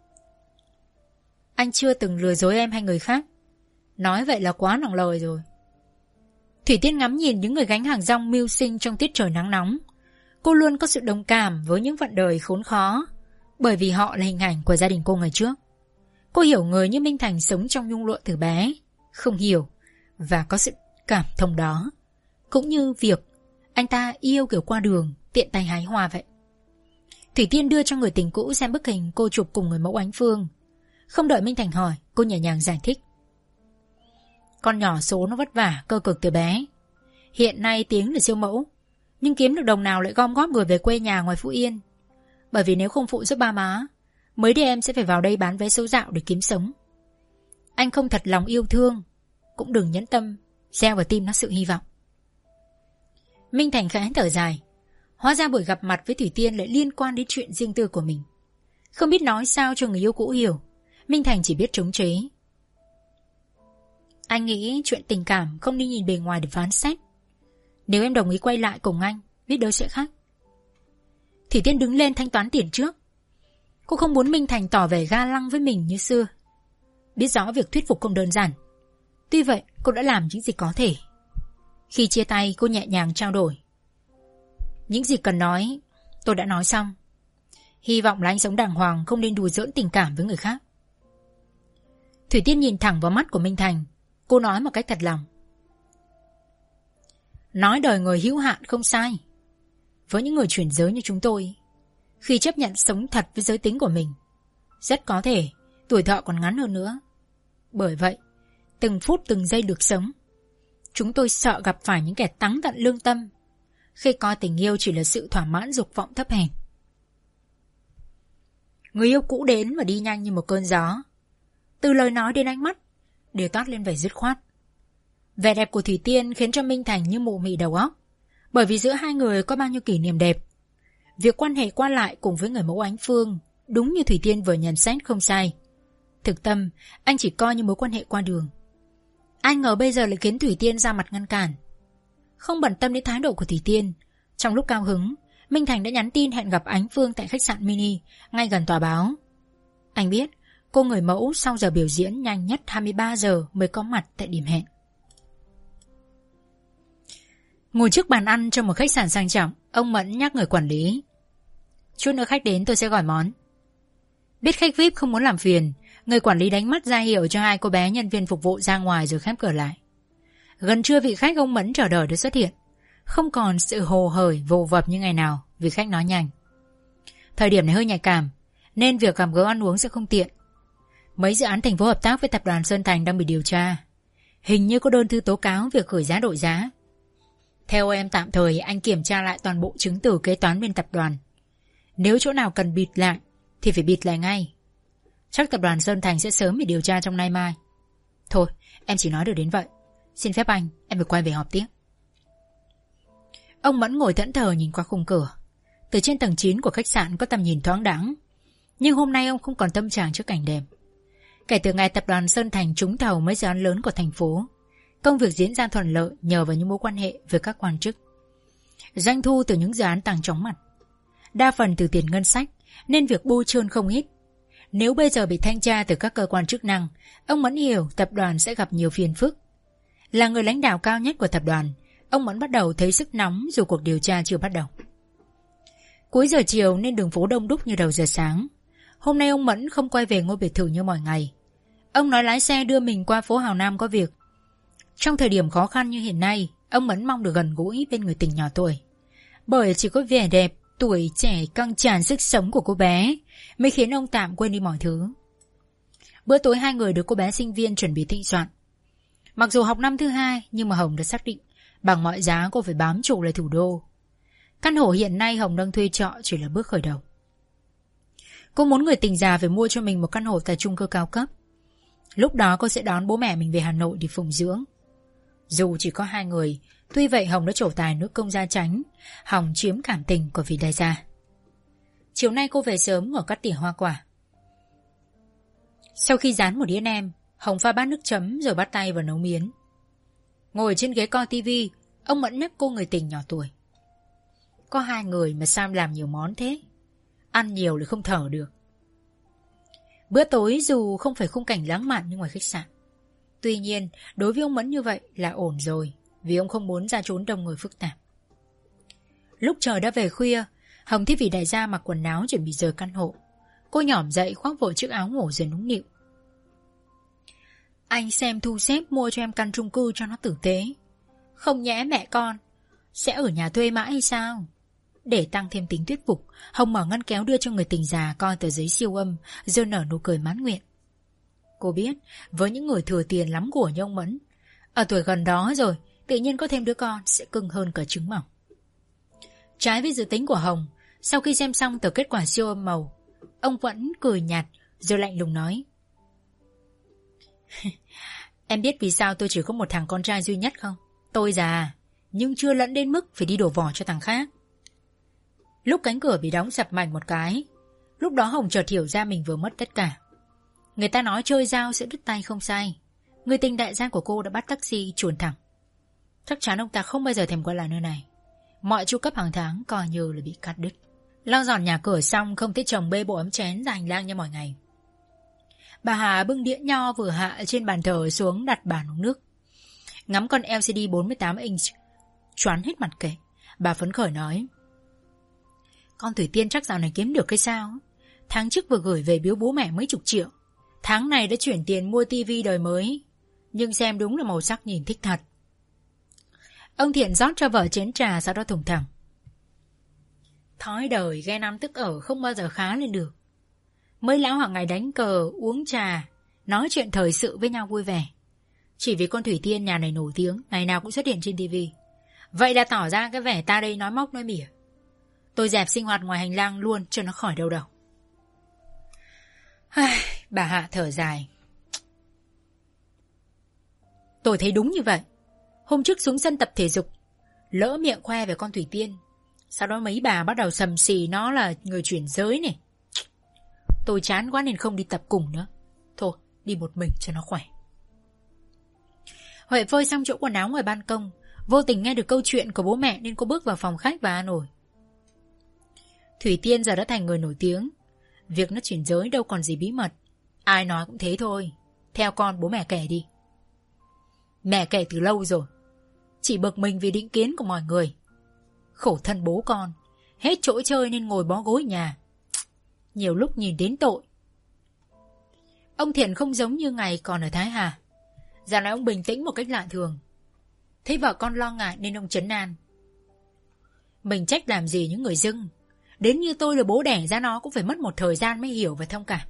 anh chưa từng lừa dối em hay người khác? Nói vậy là quá nặng lời rồi. Thủy Tiên ngắm nhìn những người gánh hàng rong mưu sinh trong tiết trời nắng nóng. Cô luôn có sự đồng cảm với những phận đời khốn khó, bởi vì họ là hình ảnh của gia đình cô ngày trước. Cô hiểu người như Minh Thành sống trong nhung lụa từ bé, không hiểu và có sự cảm thông đó. Cũng như việc anh ta yêu kiểu qua đường, tiện tay hái hoa vậy. Thủy Tiên đưa cho người tình cũ xem bức hình cô chụp cùng người mẫu Ánh Phương. Không đợi Minh Thành hỏi, cô nhẹ nhàng giải thích: con nhỏ số nó vất vả, cơ cực từ bé. Hiện nay tiếng là siêu mẫu, nhưng kiếm được đồng nào lại gom góp người về quê nhà ngoài Phú Yên. Bởi vì nếu không phụ giúp ba má, mấy đứa em sẽ phải vào đây bán vé số dạo để kiếm sống. Anh không thật lòng yêu thương, cũng đừng nhẫn tâm gieo vào tim nó sự hy vọng. Minh Thành khẽ thở dài. Hóa ra buổi gặp mặt với Thủy Tiên lại liên quan đến chuyện riêng tư của mình. Không biết nói sao cho người yêu cũ hiểu, Minh Thành chỉ biết chống chế. Anh nghĩ chuyện tình cảm không nên nhìn bề ngoài để phán xét. Nếu em đồng ý quay lại cùng anh, biết đâu sẽ khác. Thủy Tiên đứng lên thanh toán tiền trước. Cô không muốn Minh Thành tỏ vẻ ga lăng với mình như xưa. Biết rõ việc thuyết phục không đơn giản. Tuy vậy cô đã làm những gì có thể. Khi chia tay cô nhẹ nhàng trao đổi: những gì cần nói tôi đã nói xong. Hy vọng là anh sống đàng hoàng, không nên đùa giỡn tình cảm với người khác. Thủy Tiên nhìn thẳng vào mắt của Minh Thành. Cô nói một cách thật lòng: nói đời người hữu hạn không sai. Với những người chuyển giới như chúng tôi, khi chấp nhận sống thật với giới tính của mình, rất có thể tuổi thọ còn ngắn hơn nữa. Bởi vậy, từng phút từng giây được sống, chúng tôi sợ gặp phải những kẻ táng tận lương tâm khi coi tình yêu chỉ là sự thỏa mãn dục vọng thấp hèn. Người yêu cũ đến và đi nhanh như một cơn gió. Từ lời nói đến ánh mắt đều toát lên vẻ dứt khoát. Vẻ đẹp của Thủy Tiên khiến cho Minh Thành như mụ mị đầu óc, bởi vì giữa hai người có bao nhiêu kỷ niệm đẹp. Việc quan hệ qua lại cùng với người mẫu Ánh Phương đúng như Thủy Tiên vừa nhận xét không sai. Thực tâm anh chỉ coi như mối quan hệ qua đường. Ai ngờ bây giờ lại khiến Thủy Tiên ra mặt ngăn cản. Không bận tâm đến thái độ của Thủy Tiên, trong lúc cao hứng, Minh Thành đã nhắn tin hẹn gặp Ánh Phương tại khách sạn mini ngay gần tòa báo. Anh biết cô người mẫu sau giờ biểu diễn nhanh nhất hai mươi ba giờ mới có mặt tại điểm hẹn. Ngồi trước bàn ăn trong một khách sạn sang trọng, ông Mẫn nhắc người quản lý: chút nữa khách đến tôi sẽ gọi món. Biết khách vi ai pi không muốn làm phiền, người quản lý đánh mắt ra hiệu cho hai cô bé nhân viên phục vụ ra ngoài rồi khép cửa lại. Gần trưa vị khách ông Mẫn chờ đợi đã xuất hiện, không còn sự hồ hởi vồ vập như ngày nào vì khách nói nhanh. Thời điểm này hơi nhạy cảm nên việc gặp gỡ ăn uống sẽ không tiện. Mấy dự án thành phố hợp tác với tập đoàn Sơn Thành đang bị điều tra. Hình như có đơn thư tố cáo việc khởi giá đổi giá. Theo em tạm thời anh kiểm tra lại toàn bộ chứng từ kế toán bên tập đoàn. Nếu chỗ nào cần bịt lại thì phải bịt lại ngay. Chắc tập đoàn Sơn Thành sẽ sớm bị điều tra trong nay mai. Thôi em chỉ nói được đến vậy. Xin phép anh, em phải quay về họp tiếp. Ông Mẫn ngồi thẫn thờ nhìn qua khung cửa. Từ trên tầng chín của khách sạn có tầm nhìn thoáng đãng, nhưng hôm nay ông không còn tâm trạng trước cảnh đẹp. Kể từ ngày tập đoàn Sơn Thành trúng thầu mấy dự án lớn của thành phố, công việc diễn ra thuận lợi nhờ vào những mối quan hệ với các quan chức. Doanh thu từ những dự án tăng chóng mặt, đa phần từ tiền ngân sách, nên việc bôi trơn không ít. Nếu bây giờ bị thanh tra từ các cơ quan chức năng, ông Mẫn hiểu tập đoàn sẽ gặp nhiều phiền phức. Là người lãnh đạo cao nhất của tập đoàn, ông Mẫn bắt đầu thấy sức nóng dù cuộc điều tra chưa bắt đầu. Cuối giờ chiều nên đường phố đông đúc như đầu giờ sáng. Hôm nay ông Mẫn không quay về ngôi biệt thự như mọi ngày. Ông nói lái xe đưa mình qua phố Hào Nam có việc. Trong thời điểm khó khăn như hiện nay, ông Mẫn mong được gần gũi bên người tình nhỏ tuổi. Bởi chỉ có vẻ đẹp, tuổi trẻ căng tràn sức sống của cô bé mới khiến ông tạm quên đi mọi thứ. Bữa tối hai người được cô bé sinh viên chuẩn bị thịnh soạn. Mặc dù học năm thứ hai nhưng mà Hồng đã xác định bằng mọi giá cô phải bám trụ lại thủ đô. Căn hộ hiện nay Hồng đang thuê trọ chỉ là bước khởi đầu. Cô muốn người tình già phải mua cho mình một căn hộ tại chung cư cao cấp. Lúc đó cô sẽ đón bố mẹ mình về Hà Nội để phụng dưỡng. Dù chỉ có hai người, tuy vậy Hồng đã trổ tài nước công gia tránh, Hồng chiếm cảm tình của vị đại gia. Chiều nay cô về sớm ở cắt tỉa hoa quả. Sau khi dán một đĩa nem, Hồng pha bát nước chấm rồi bắt tay vào nấu miến. Ngồi trên ghế coi tivi, ông Mẫn nhắc cô người tình nhỏ tuổi: có hai người mà sao làm nhiều món thế? Ăn nhiều lại không thở được. Bữa tối dù không phải khung cảnh lãng mạn như ngoài khách sạn, tuy nhiên đối với ông Mẫn như vậy là ổn rồi, vì ông không muốn ra trốn đông người phức tạp. Lúc trời đã về khuya, Hồng thấy vị đại gia mặc quần áo chuẩn bị rời căn hộ. Cô nhỏm dậy khoác vội chiếc áo ngủ rồi nũng nịu: anh xem thu xếp mua cho em căn chung cư cho nó tử tế. Không nhẽ mẹ con sẽ ở nhà thuê mãi hay sao? Để tăng thêm tính thuyết phục, Hồng mở ngăn kéo đưa cho người tình già coi tờ giấy siêu âm, rồi nở nụ cười mãn nguyện. Cô biết với những người thừa tiền lắm của như ông Mẫn, ở tuổi gần đó rồi tự nhiên có thêm đứa con sẽ cưng hơn cả trứng mỏng. Trái với dự tính của Hồng, sau khi xem xong tờ kết quả siêu âm màu, ông vẫn cười nhạt rồi lạnh lùng nói: em biết vì sao tôi chỉ có một thằng con trai duy nhất không? Tôi già nhưng chưa lẫn đến mức phải đi đổ vỏ cho thằng khác. Lúc cánh cửa bị đóng sập mạnh một cái, lúc đó Hồng chợt hiểu ra mình vừa mất tất cả. Người ta nói chơi dao sẽ đứt tay không sai. Người tình đại gia của cô đã bắt taxi chuồn thẳng. Chắc chắn ông ta không bao giờ thèm quay lại nơi này. Mọi chu cấp hàng tháng coi như là bị cắt đứt. Lau dọn nhà cửa xong không thấy chồng bê bộ ấm chén ra hành lang như mọi ngày. Bà Hà bưng đĩa nho vừa hạ trên bàn thờ xuống đặt bàn uống nước. Ngắm con lờ xê đê bốn mươi tám inch choán hết mặt kệ, bà phấn khởi nói: con Thủy Tiên chắc dạo này kiếm được cái sao. Tháng trước vừa gửi về biếu bố mẹ mấy chục triệu, tháng này đã chuyển tiền mua tivi đời mới, nhưng xem đúng là màu sắc nhìn thích thật. Ông Thiện rót cho vợ chén trà, sau đó thùng thẳng: thói đời ghen ăn tức ở không bao giờ khá lên được. Mấy lão hàng ngày đánh cờ, uống trà, nói chuyện thời sự với nhau vui vẻ. Chỉ vì con Thủy Tiên nhà này nổi tiếng, ngày nào cũng xuất hiện trên tivi, vậy là tỏ ra cái vẻ ta đây nói móc nói mỉa. Tôi dẹp sinh hoạt ngoài hành lang luôn cho nó khỏi đau đầu. Bà Hạ thở dài. Tôi thấy đúng như vậy. Hôm trước xuống sân tập thể dục, lỡ miệng khoe về con Thủy Tiên. Sau đó mấy bà bắt đầu sầm xì nó là người chuyển giới này. Tôi chán quá nên không đi tập cùng nữa. Thôi, đi một mình cho nó khỏe. Huệ phơi xong chỗ quần áo ngoài ban công, vô tình nghe được câu chuyện của bố mẹ nên cô bước vào phòng khách và an ủi. Thủy Tiên giờ đã thành người nổi tiếng. Việc nó chuyển giới đâu còn gì bí mật. Ai nói cũng thế thôi. Theo con bố mẹ kể đi. Mẹ kể từ lâu rồi. Chỉ bực mình vì định kiến của mọi người. Khổ thân bố con, hết chỗ chơi nên ngồi bó gối nhà. Nhiều lúc nhìn đến tội. Ông Thiện không giống như ngày còn ở Thái Hà. Dạo này ông bình tĩnh một cách lạ thường. Thấy vợ con lo ngại nên ông trấn an. Mình trách làm gì những người dưng. Đến như tôi là bố đẻ ra nó cũng phải mất một thời gian mới hiểu và thông cảm.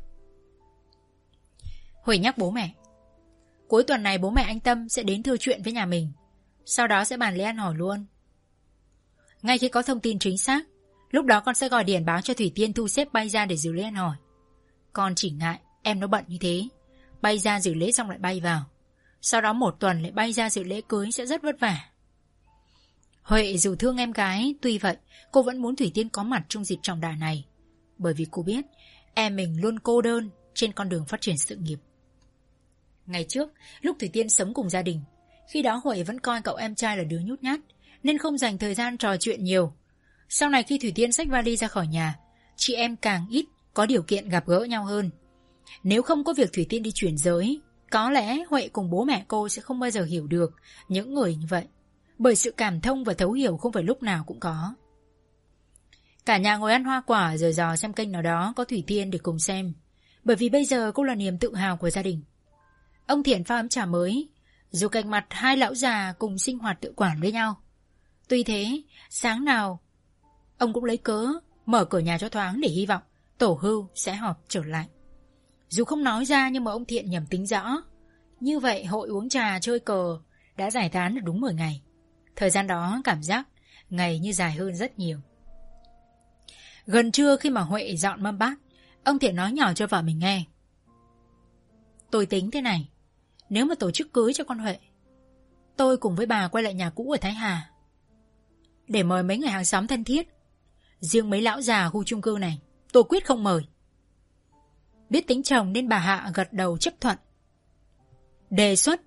Huệ nhắc bố mẹ. Cuối tuần này bố mẹ anh Tâm sẽ đến thưa chuyện với nhà mình. Sau đó sẽ bàn lễ ăn hỏi luôn. Ngay khi có thông tin chính xác, lúc đó con sẽ gọi điện báo cho Thủy Tiên thu xếp bay ra để dự lễ ăn hỏi. Con chỉ ngại em nó bận như thế, bay ra dự lễ xong lại bay vào. Sau đó một tuần lại bay ra dự lễ cưới sẽ rất vất vả. Huệ dù thương em gái, tuy vậy cô vẫn muốn Thủy Tiên có mặt trong dịp trọng đại này. Bởi vì cô biết em mình luôn cô đơn trên con đường phát triển sự nghiệp. Ngày trước, lúc Thủy Tiên sống cùng gia đình, khi đó Huệ vẫn coi cậu em trai là đứa nhút nhát nên không dành thời gian trò chuyện nhiều. Sau này khi Thủy Tiên xách vali ra khỏi nhà, chị em càng ít có điều kiện gặp gỡ nhau hơn. Nếu không có việc Thủy Tiên đi chuyển giới, có lẽ Huệ cùng bố mẹ cô sẽ không bao giờ hiểu được những người như vậy. Bởi sự cảm thông và thấu hiểu không phải lúc nào cũng có. Cả nhà ngồi ăn hoa quả rồi dò xem kênh nào đó có Thủy Tiên để cùng xem. Bởi vì bây giờ cô là niềm tự hào của gia đình. Ông Thiện pha ấm trà mới, dù cạnh mặt hai lão già cùng sinh hoạt tự quản với nhau. Tuy thế, sáng nào ông cũng lấy cớ mở cửa nhà cho thoáng để hy vọng tổ hưu sẽ họp trở lại. Dù không nói ra nhưng mà ông Thiện nhầm tính rõ. Như vậy hội uống trà chơi cờ đã giải tán được đúng mười ngày. Thời gian đó cảm giác ngày như dài hơn rất nhiều. Gần trưa khi mà Huệ dọn mâm bát, ông Thiện nói nhỏ cho vợ mình nghe. Tôi tính thế này, nếu mà tổ chức cưới cho con Huệ, tôi cùng với bà quay lại nhà cũ ở Thái Hà để mời mấy người hàng xóm thân thiết. Riêng mấy lão già khu chung cư này tôi quyết không mời. Biết tính chồng nên bà Hạ gật đầu chấp thuận đề xuất.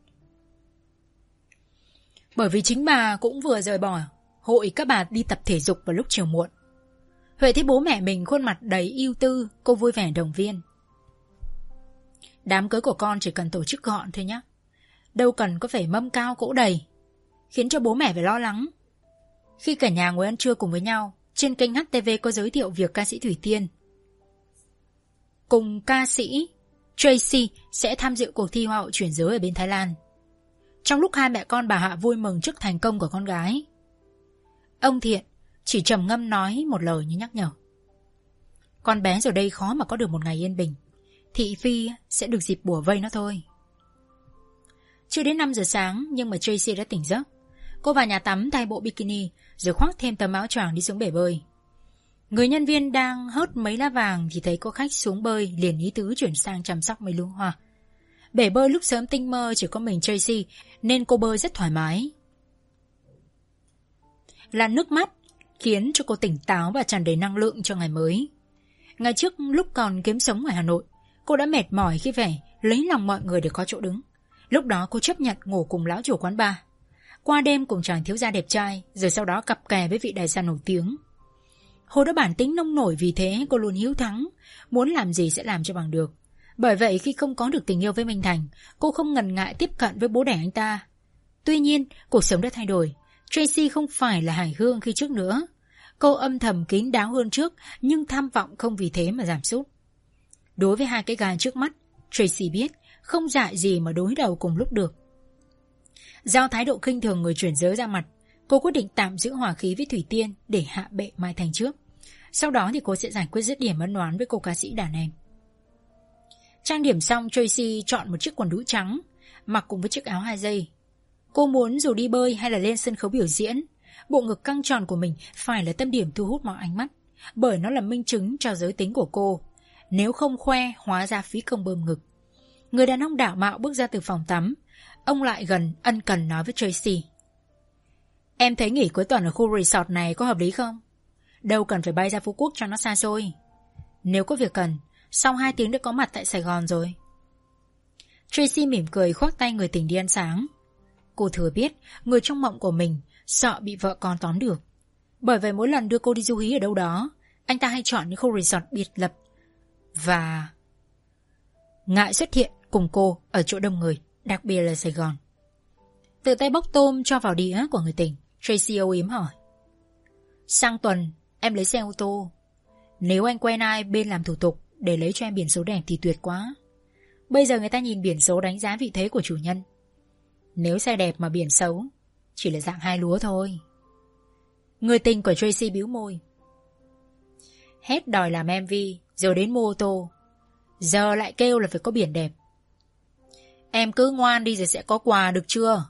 Bởi vì chính bà cũng vừa rời bỏ hội các bà đi tập thể dục vào lúc chiều muộn. Huệ thấy bố mẹ mình khuôn mặt đầy ưu tư, cô vui vẻ động viên. Đám cưới của con chỉ cần tổ chức gọn thôi nhé. Đâu cần có phải mâm cao cỗ đầy, khiến cho bố mẹ phải lo lắng. Khi cả nhà ngồi ăn trưa cùng với nhau, trên kênh hát tê vê có giới thiệu việc ca sĩ Thủy Tiên cùng ca sĩ Tracy sẽ tham dự cuộc thi Hoa hậu chuyển giới ở bên Thái Lan. Trong lúc hai mẹ con bà Hạ vui mừng trước thành công của con gái, ông Thiện chỉ trầm ngâm nói một lời như nhắc nhở. Con bé giờ đây khó mà có được một ngày yên bình. Thị phi sẽ được dịp bủa vây nó thôi. Chưa đến năm giờ sáng nhưng mà Tracy đã tỉnh giấc. Cô vào nhà tắm thay bộ bikini rồi khoác thêm tấm áo choàng đi xuống bể bơi. Người nhân viên đang hớt mấy lá vàng thì thấy có khách xuống bơi, liền ý tứ chuyển sang chăm sóc mấy luống hoa. Bể bơi lúc sớm tinh mơ chỉ có mình Tracy nên cô bơi rất thoải mái. Là nước mắt khiến cho cô tỉnh táo và tràn đầy năng lượng cho ngày mới. Ngày trước lúc còn kiếm sống ở Hà Nội, cô đã mệt mỏi khi phải lấy lòng mọi người để có chỗ đứng. Lúc đó cô chấp nhận ngủ cùng lão chủ quán bar, qua đêm cùng chàng thiếu gia đẹp trai, rồi sau đó cặp kè với vị đại gia nổi tiếng. Hồi đó bản tính nông nổi, vì thế cô luôn hiếu thắng, muốn làm gì sẽ làm cho bằng được. Bởi vậy khi không có được tình yêu với Minh Thành, cô không ngần ngại tiếp cận với bố đẻ anh ta. Tuy nhiên, cuộc sống đã thay đổi. Tracy không phải là hài hương khi trước nữa. Cô âm thầm kín đáo hơn trước, nhưng tham vọng không vì thế mà giảm sút. Đối với hai cái gai trước mắt, Tracy biết không dại gì mà đối đầu cùng lúc được. Giao thái độ khinh thường người chuyển giới ra mặt, cô quyết định tạm giữ hòa khí với Thủy Tiên để hạ bệ Mai Thành trước. Sau đó thì cô sẽ giải quyết dứt điểm ân oán với cô ca sĩ đàn em. Trang điểm xong, Tracy chọn một chiếc quần đũi trắng, mặc cùng với chiếc áo hai dây. Cô muốn dù đi bơi hay là lên sân khấu biểu diễn, bộ ngực căng tròn của mình phải là tâm điểm thu hút mọi ánh mắt, bởi nó là minh chứng cho giới tính của cô. Nếu không khoe hóa ra phí công bơm ngực. Người đàn ông đạo mạo bước ra từ phòng tắm. Ông lại gần ân cần nói với Tracy. Em thấy nghỉ cuối tuần ở khu resort này có hợp lý không? Đâu cần phải bay ra Phú Quốc cho nó xa xôi. Nếu có việc cần, sau hai tiếng đã có mặt tại Sài Gòn rồi. Tracy mỉm cười khoác tay người tình đi ăn sáng. Cô thừa biết người trong mộng của mình sợ bị vợ con tóm được. Bởi vậy mỗi lần đưa cô đi du hí ở đâu đó, anh ta hay chọn những khu resort biệt lập và ngại xuất hiện cùng cô ở chỗ đông người, đặc biệt là Sài Gòn. Tự tay bốc tôm cho vào đĩa của người tình, Tracy âu yếm hỏi. Sang tuần em lấy xe ô tô. Nếu anh quen ai bên làm thủ tục để lấy cho em biển số đẹp thì tuyệt quá. Bây giờ người ta nhìn biển số đánh giá vị thế của chủ nhân. Nếu xe đẹp mà biển xấu, chỉ là dạng hai lúa thôi. Người tình của Tracy bĩu môi. Hết đòi làm em vê rồi đến mua ô tô, giờ lại kêu là phải có biển đẹp. Em cứ ngoan đi rồi sẽ có quà được chưa?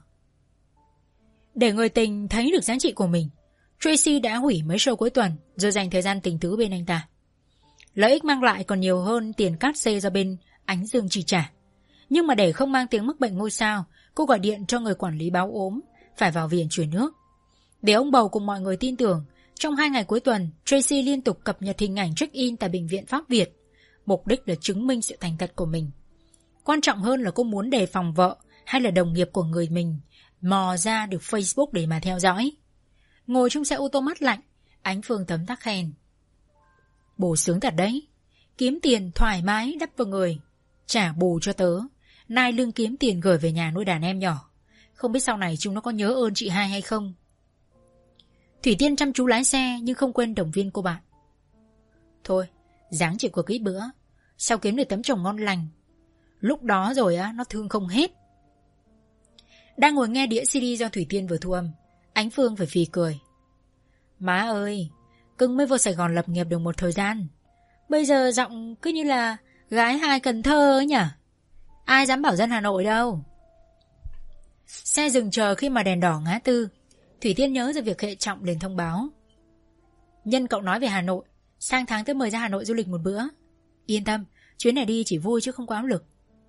Để người tình thấy được giá trị của mình, Tracy đã hủy mấy show cuối tuần rồi dành thời gian tình tứ bên anh ta. Lợi ích mang lại còn nhiều hơn tiền cát xê do bên Ánh Dương chi trả. Nhưng mà để không mang tiếng mắc bệnh ngôi sao, cô gọi điện cho người quản lý báo ốm phải vào viện chuyển nước. Để ông bầu cùng mọi người tin tưởng, trong hai ngày cuối tuần, Tracy liên tục cập nhật hình ảnh check-in tại Bệnh viện Pháp Việt. Mục đích là chứng minh sự thành thật của mình. Quan trọng hơn là cô muốn đề phòng vợ hay là đồng nghiệp của người mình mò ra được Facebook để mà theo dõi. Ngồi trong xe ô tô mát lạnh, Ánh Phương tấm tắc khen. Bổ sướng thật đấy. Kiếm tiền thoải mái đắp vào người, trả bù cho tớ, nai lưng kiếm tiền gửi về nhà nuôi đàn em nhỏ. Không biết sau này chúng nó có nhớ ơn chị hai hay không. Thủy Tiên chăm chú lái xe nhưng không quên động viên cô bạn. Thôi, ráng chịu cuộc ít bữa, sau kiếm được tấm chồng ngon lành. Lúc đó rồi á, nó thương không hết. Đang ngồi nghe đĩa xê đê do Thủy Tiên vừa thu âm, Ánh Phương phải phì cười. Má ơi, cưng mới vô Sài Gòn lập nghiệp được một thời gian, bây giờ giọng cứ như là gái hai Cần Thơ ấy nhỉ. Ai dám bảo dân Hà Nội đâu. Xe dừng chờ khi mà đèn đỏ ngã tư. Thủy Tiên nhớ ra việc hệ trọng liền thông báo. Nhân cậu nói về Hà Nội, sang tháng tới mời ra Hà Nội du lịch một bữa. Yên tâm, chuyến này đi chỉ vui chứ không có áp lực.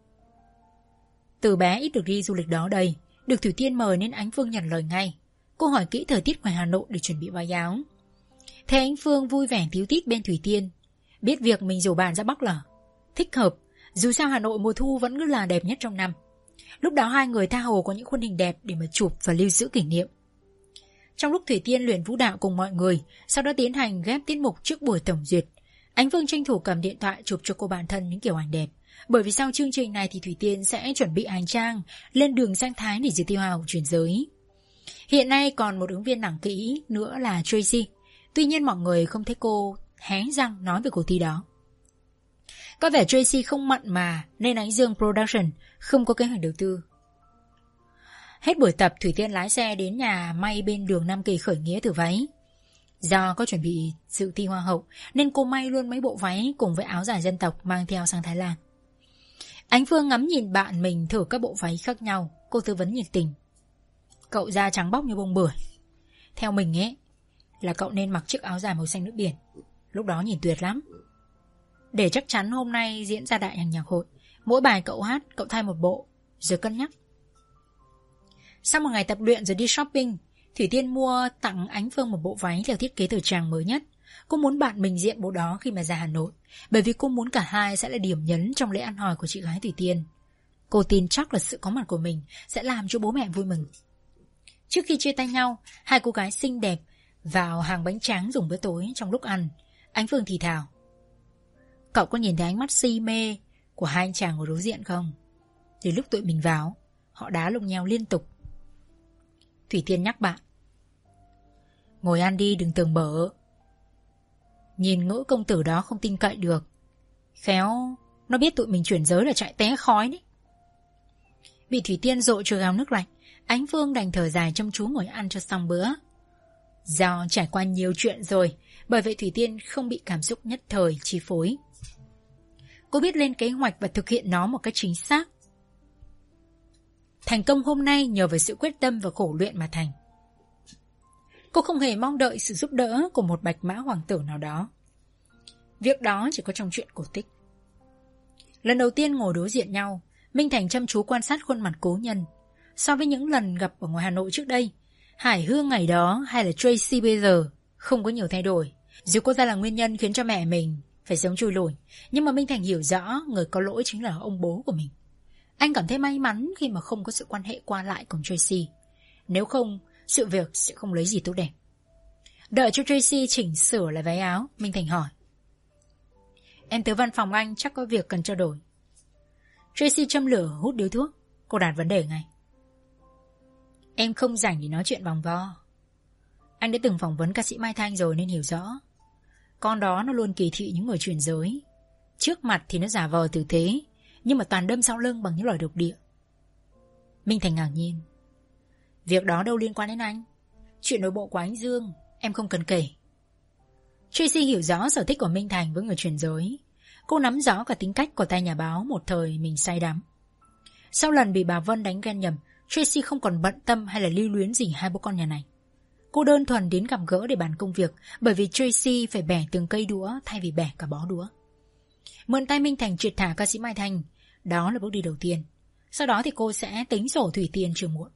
Từ bé ít được đi du lịch đó đây, được Thủy Tiên mời nên Ánh Phương nhận lời ngay. Cô hỏi kỹ thời tiết ngoài Hà Nội để chuẩn bị váy áo. Thế Ánh Phương vui vẻ tíu tít bên Thủy Tiên. Biết việc mình rủ bạn ra Bắc là thích hợp, dù sao Hà Nội mùa thu vẫn cứ là đẹp nhất trong năm. Lúc đó hai người tha hồ có những khuôn hình đẹp để mà chụp và lưu giữ kỷ niệm. Trong lúc Thủy Tiên luyện vũ đạo cùng mọi người, sau đó tiến hành ghép tiết mục trước buổi tổng duyệt, Ánh Phương tranh thủ cầm điện thoại chụp cho cô bạn thân những kiểu ảnh đẹp. Bởi vì sau chương trình này thì Thủy Tiên sẽ chuẩn bị hành trang lên đường sang Thái để dự thi Hoa hậu chuyển giới. Hiện nay còn một ứng viên nặng kỹ nữa là Tracy. Tuy nhiên mọi người không thấy cô hé răng nói về cuộc thi đó. Có vẻ Tracy không mặn mà nên Ánh Dương Production không có kế hoạch đầu tư. Hết buổi tập, Thủy Tiên lái xe đến nhà may bên đường Nam Kỳ khởi nghĩa thử váy. Do có chuẩn bị dự thi Hoa hậu nên cô may luôn mấy bộ váy cùng với áo dài dân tộc mang theo sang Thái Lan. Ánh Phương ngắm nhìn bạn mình thử các bộ váy khác nhau, cô tư vấn nhiệt tình. Cậu da trắng bóc như bông bưởi. Theo mình ấy là cậu nên mặc chiếc áo dài màu xanh nước biển, lúc đó nhìn tuyệt lắm. Để chắc chắn hôm nay diễn ra đại nhạc hội, mỗi bài cậu hát cậu thay một bộ, rồi cân nhắc. Sau một ngày tập luyện rồi đi shopping, Thủy Tiên mua tặng Ánh Phương một bộ váy theo thiết kế thời trang mới nhất. Cô muốn bạn mình diện bộ đó khi mà ra Hà Nội, bởi vì cô muốn cả hai sẽ là điểm nhấn trong lễ ăn hỏi của chị gái Thủy Tiên. Cô tin chắc là sự có mặt của mình sẽ làm cho bố mẹ vui mừng. Trước khi chia tay nhau, hai cô gái xinh đẹp vào hàng bánh tráng dùng bữa tối. Trong lúc ăn, Ánh Phương thì thào: Cậu có nhìn thấy ánh mắt si mê của hai anh chàng ở đối diện không? Từ lúc tụi mình vào, họ đá lung nhau liên tục. Thủy Tiên nhắc bạn: Ngồi ăn đi, đừng tường bở. Nhìn ngữ công tử đó không tin cậy được. Khéo nó biết tụi mình chuyển giới là chạy té khói đấy. Bị Thủy Tiên dội cho gáo nước lạnh, Ánh Phương đành thở dài chăm chú ngồi ăn cho xong bữa. Do trải qua nhiều chuyện rồi, bởi vậy Thủy Tiên không bị cảm xúc nhất thời chi phối. Cô biết lên kế hoạch và thực hiện nó một cách chính xác. Thành công hôm nay nhờ vào sự quyết tâm và khổ luyện mà thành. Cô không hề mong đợi sự giúp đỡ của một bạch mã hoàng tử nào đó. Việc đó chỉ có trong chuyện cổ tích. Lần đầu tiên ngồi đối diện nhau, Minh Thành chăm chú quan sát khuôn mặt cố nhân. So với những lần gặp ở ngoài Hà Nội trước đây, Hải Hương ngày đó hay là Tracy bây giờ không có nhiều thay đổi. Dù cô ta là nguyên nhân khiến cho mẹ mình phải sống chui lủi, nhưng mà Minh Thành hiểu rõ người có lỗi chính là ông bố của mình. Anh cảm thấy may mắn khi mà không có sự quan hệ qua lại cùng Tracy. Nếu không, sự việc sẽ không lấy gì tốt đẹp. Đợi cho Tracy chỉnh sửa lại váy áo, Minh Thành hỏi: Em tới văn phòng anh chắc có việc cần trao đổi. Tracy châm lửa hút điếu thuốc. Cô đặt vấn đề ngay: Em không rảnh để nói chuyện vòng vo. Anh đã từng phỏng vấn ca sĩ Mai Thanh rồi nên hiểu rõ. Con đó nó luôn kỳ thị những người chuyển giới. Trước mặt thì nó giả vờ tử tế, nhưng mà toàn đâm sau lưng bằng những lời độc địa. Minh Thành ngạc nhiên: Việc đó đâu liên quan đến anh. Chuyện nội bộ của anh Dương em không cần kể. Tracy hiểu rõ sở thích của Minh Thành với người chuyển giới. Cô nắm rõ cả tính cách của tay nhà báo một thời mình say đắm. Sau lần bị bà Vân đánh ghen nhầm, Tracy không còn bận tâm hay là lưu luyến gì hai bố con nhà này. Cô đơn thuần đến gặp gỡ để bàn công việc, bởi vì Tracy phải bẻ từng cây đũa thay vì bẻ cả bó đũa. Mượn tay Minh Thành triệt thả ca sĩ Mai Thanh, đó là bước đi đầu tiên. Sau đó thì cô sẽ tính sổ thủy tiền chưa muộn.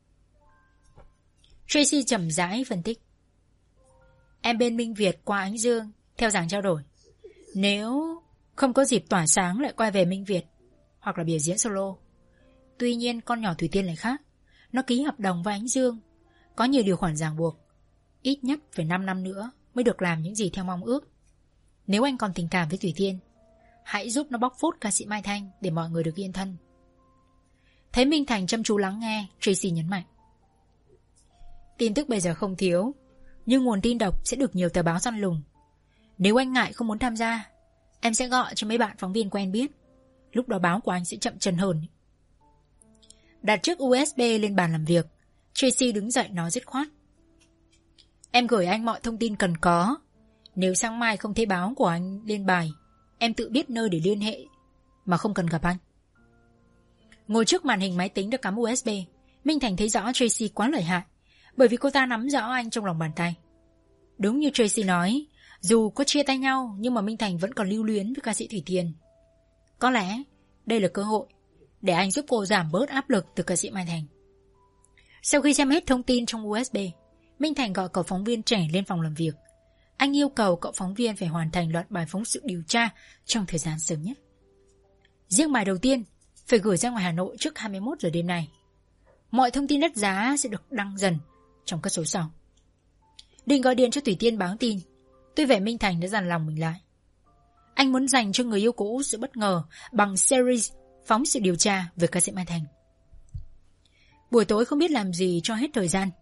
Tracy chậm rãi phân tích: Em bên Minh Việt qua Ánh Dương theo dáng trao đổi. Nếu không có dịp tỏa sáng lại quay về Minh Việt, hoặc là biểu diễn solo. Tuy nhiên con nhỏ Thủy Tiên lại khác. Nó ký hợp đồng với Ánh Dương, có nhiều điều khoản ràng buộc. Ít nhất phải năm năm nữa mới được làm những gì theo mong ước. Nếu anh còn tình cảm với Thủy Tiên, hãy giúp nó bóc phốt ca sĩ Mai Thanh để mọi người được yên thân. Thấy Minh Thành chăm chú lắng nghe, Tracy nhấn mạnh: Tin tức bây giờ không thiếu, nhưng nguồn tin độc sẽ được nhiều tờ báo săn lùng. Nếu anh ngại không muốn tham gia, em sẽ gọi cho mấy bạn phóng viên quen biết. Lúc đó báo của anh sẽ chậm chân hơn. Đặt chiếc u ét bê lên bàn làm việc, Tracy đứng dậy nói dứt khoát: Em gửi anh mọi thông tin cần có. Nếu sáng mai không thấy báo của anh lên bài, em tự biết nơi để liên hệ mà không cần gặp anh. Ngồi trước màn hình máy tính được cắm u ét bê, Minh Thành thấy rõ Tracy quá lợi hại, bởi vì cô ta nắm rõ anh trong lòng bàn tay. Đúng như Tracy nói, dù có chia tay nhau nhưng mà Minh Thành vẫn còn lưu luyến với ca sĩ Thủy Tiên. Có lẽ đây là cơ hội để anh giúp cô giảm bớt áp lực từ ca sĩ Mai Thành. Sau khi xem hết thông tin trong u ét bê, Minh Thành gọi cậu phóng viên trẻ lên phòng làm việc. Anh yêu cầu cậu phóng viên phải hoàn thành loạt bài phóng sự điều tra trong thời gian sớm nhất. Riêng bài đầu tiên phải gửi ra ngoài Hà Nội trước hai mươi mốt giờ đêm nay. Mọi thông tin đắt giá sẽ được đăng dần trong các số sau. Định gọi điện cho Thủy Tiên báo tin. Tuy vậy Minh Thành đã dằn lòng mình lại. Anh muốn dành cho người yêu cũ sự bất ngờ bằng series phóng sự điều tra về ca sĩ Mai Thành. Buổi tối không biết làm gì cho hết thời gian,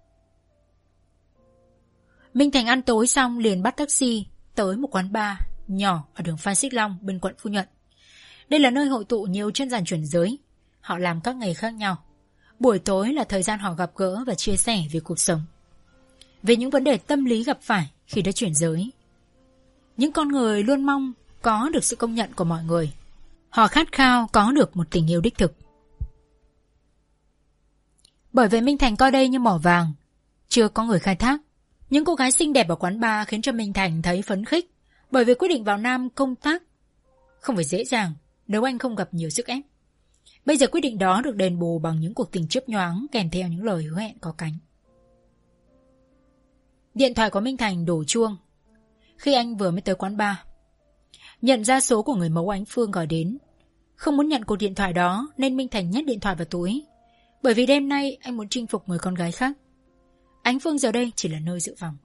Minh Thành ăn tối xong liền bắt taxi tới một quán bar nhỏ ở đường Phan Xích Long bên quận Phú Nhuận. Đây là nơi hội tụ nhiều chân dàn chuyển giới. Họ làm các nghề khác nhau. Buổi tối là thời gian họ gặp gỡ và chia sẻ về cuộc sống, về những vấn đề tâm lý gặp phải khi đã chuyển giới. Những con người luôn mong có được sự công nhận của mọi người. Họ khát khao có được một tình yêu đích thực. Bởi vậy Minh Thành coi đây như mỏ vàng, chưa có người khai thác. Những cô gái xinh đẹp ở quán bar khiến cho Minh Thành thấy phấn khích, bởi vì quyết định vào Nam công tác không phải dễ dàng nếu anh không gặp nhiều sức ép. Bây giờ quyết định đó được đền bù bằng những cuộc tình chớp nhoáng kèm theo những lời hứa hẹn có cánh. Điện thoại của Minh Thành đổ chuông khi anh vừa mới tới quán bar. Nhận ra số của người mẫu Ánh Phương gọi đến. Không muốn nhận cuộc điện thoại đó nên Minh Thành nhét điện thoại vào túi, bởi vì đêm nay anh muốn chinh phục người con gái khác. Ánh Phương giờ đây chỉ là nơi dự phòng.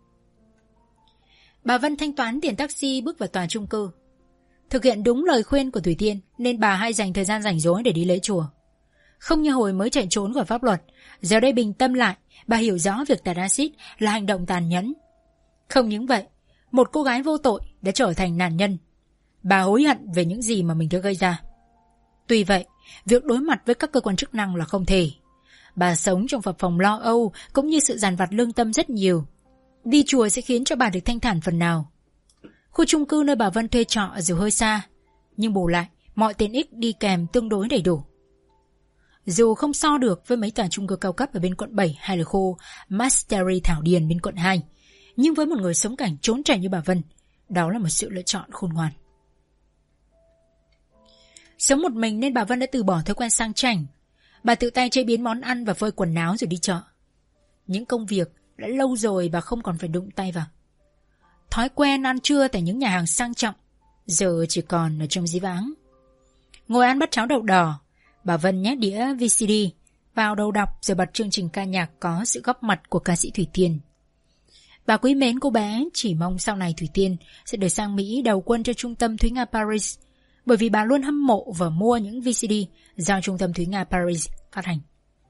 Bà Vân thanh toán tiền taxi bước vào tòa chung cư. Thực hiện đúng lời khuyên của Thủy Tiên nên bà hay dành thời gian rảnh rỗi để đi lễ chùa. Không như hồi mới chạy trốn khỏi pháp luật, giờ đây bình tâm lại, bà hiểu rõ việc tạt axit là hành động tàn nhẫn. Không những vậy, một cô gái vô tội đã trở thành nạn nhân. Bà hối hận về những gì mà mình đã gây ra. Tuy vậy, việc đối mặt với các cơ quan chức năng là không thể. Bà sống trong phập phồng lo âu cũng như sự dằn vặt lương tâm rất nhiều. Đi chùa sẽ khiến cho bà được thanh thản phần nào. Khu chung cư nơi bà Vân thuê trọ dù hơi xa, nhưng bù lại mọi tiện ích đi kèm tương đối đầy đủ. Dù không so được với mấy tòa chung cư cao cấp ở bên quận bảy hay là khu Mastery Thảo Điền bên quận hai, nhưng với một người sống cảnh trốn chạy như bà Vân, đó là một sự lựa chọn khôn ngoan. Sống một mình nên bà Vân đã từ bỏ thói quen sang chảnh. Bà tự tay chế biến món ăn và phơi quần áo rồi đi chợ. Những công việc đã lâu rồi bà không còn phải đụng tay vào. Thói quen ăn trưa tại những nhà hàng sang trọng giờ chỉ còn ở trong dĩ vãng. Ngồi ăn bát cháo đậu đỏ, bà Vân nhét đĩa vê xê đê vào đầu đọc rồi bật chương trình ca nhạc có sự góp mặt của ca sĩ Thủy Tiên. Bà quý mến cô bé, chỉ mong sau này Thủy Tiên sẽ được sang Mỹ đầu quân cho trung tâm Thúy Nga Paris, bởi vì bà luôn hâm mộ và mua những vê xê đê do trung tâm Thúy Nga Paris phát hành.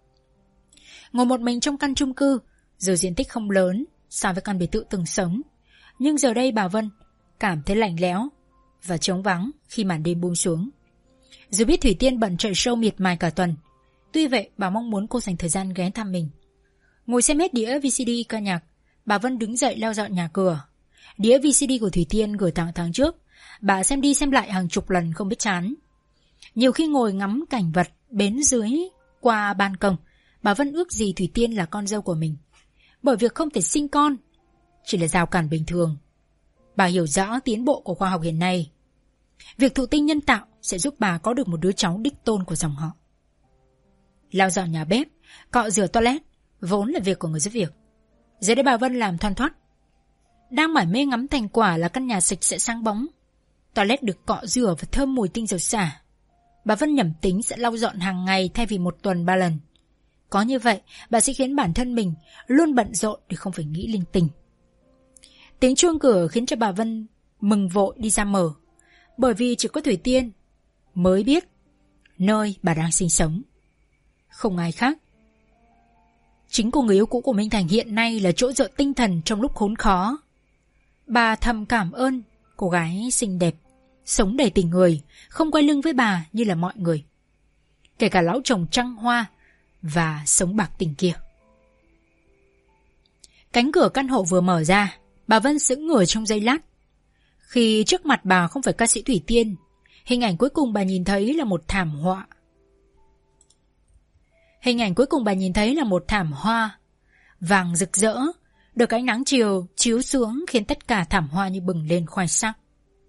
Ngồi một mình trong căn chung cư, dù diện tích không lớn so với căn biệt thự từng sống, nhưng giờ đây bà Vân cảm thấy lạnh lẽo và trống vắng khi màn đêm buông xuống. Dù biết Thủy Tiên bận chạy show miệt mài cả tuần, tuy vậy bà mong muốn cô dành thời gian ghé thăm mình. Ngồi xem hết đĩa vê xê đê ca nhạc, bà Vân đứng dậy lau dọn nhà cửa. Đĩa vê xê đê của Thủy Tiên gửi tặng tháng trước, bà xem đi xem lại hàng chục lần không biết chán. Nhiều khi ngồi ngắm cảnh vật bến dưới qua ban công, bà Vân ước gì Thủy Tiên là con dâu của mình. Bởi việc không thể sinh con chỉ là rào cản bình thường. Bà hiểu rõ tiến bộ của khoa học hiện nay. Việc thụ tinh nhân tạo sẽ giúp bà có được một đứa cháu đích tôn của dòng họ. Lau dọn nhà bếp, cọ rửa toilet vốn là việc của người giúp việc. Giờ đây bà Vân làm thoăn thoắt. Đang mải mê ngắm thành quả là căn nhà sạch sẽ sáng bóng. Toilet được cọ rửa và thơm mùi tinh dầu xả. Bà Vân nhẩm tính sẽ lau dọn hàng ngày thay vì một tuần ba lần. Có như vậy, bà sẽ khiến bản thân mình luôn bận rộn để không phải nghĩ linh tinh. Tiếng chuông cửa khiến cho bà Vân mừng vội đi ra mở, bởi vì chỉ có Thủy Tiên mới biết nơi bà đang sinh sống. Không ai khác. Chính cô người yêu cũ của Minh Thành hiện nay là chỗ dựa tinh thần trong lúc khốn khó. Bà thầm cảm ơn cô gái xinh đẹp, sống đầy tình người, không quay lưng với bà như là mọi người, kể cả lão chồng trăng hoa và sống bạc tình kia. Cánh cửa căn hộ vừa mở ra, bà Vân sững người trong giây lát. Khi trước mặt bà không phải ca sĩ Thủy Tiên, hình ảnh cuối cùng bà nhìn thấy là một thảm họa. Hình ảnh cuối cùng bà nhìn thấy là một thảm hoa vàng rực rỡ, được ánh nắng chiều chiếu xuống khiến tất cả thảm hoa như bừng lên khoai sắc.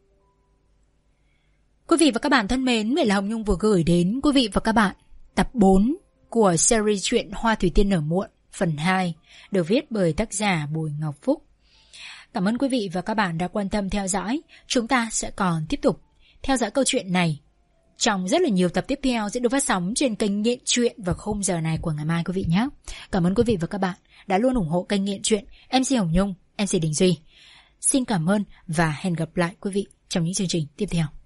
Quý vị và các bạn thân mến, vậy là Hồng Nhung vừa gửi đến quý vị và các bạn tập bốn của series truyện Hoa Thủy Tiên nở muộn phần hai, được viết bởi tác giả Bùi Ngọc Phúc. Cảm ơn quý vị và các bạn đã quan tâm theo dõi. Chúng ta sẽ còn tiếp tục theo dõi câu chuyện này trong rất là nhiều tập tiếp theo sẽ được phát sóng trên kênh Nghiện Truyện vào khung giờ này của ngày mai quý vị nhé. Cảm ơn quý vị và các bạn đã luôn ủng hộ kênh Nghiện Truyện. em xê Hồng Nhung, em xê Đình Duy. Xin cảm ơn và hẹn gặp lại quý vị trong những chương trình tiếp theo.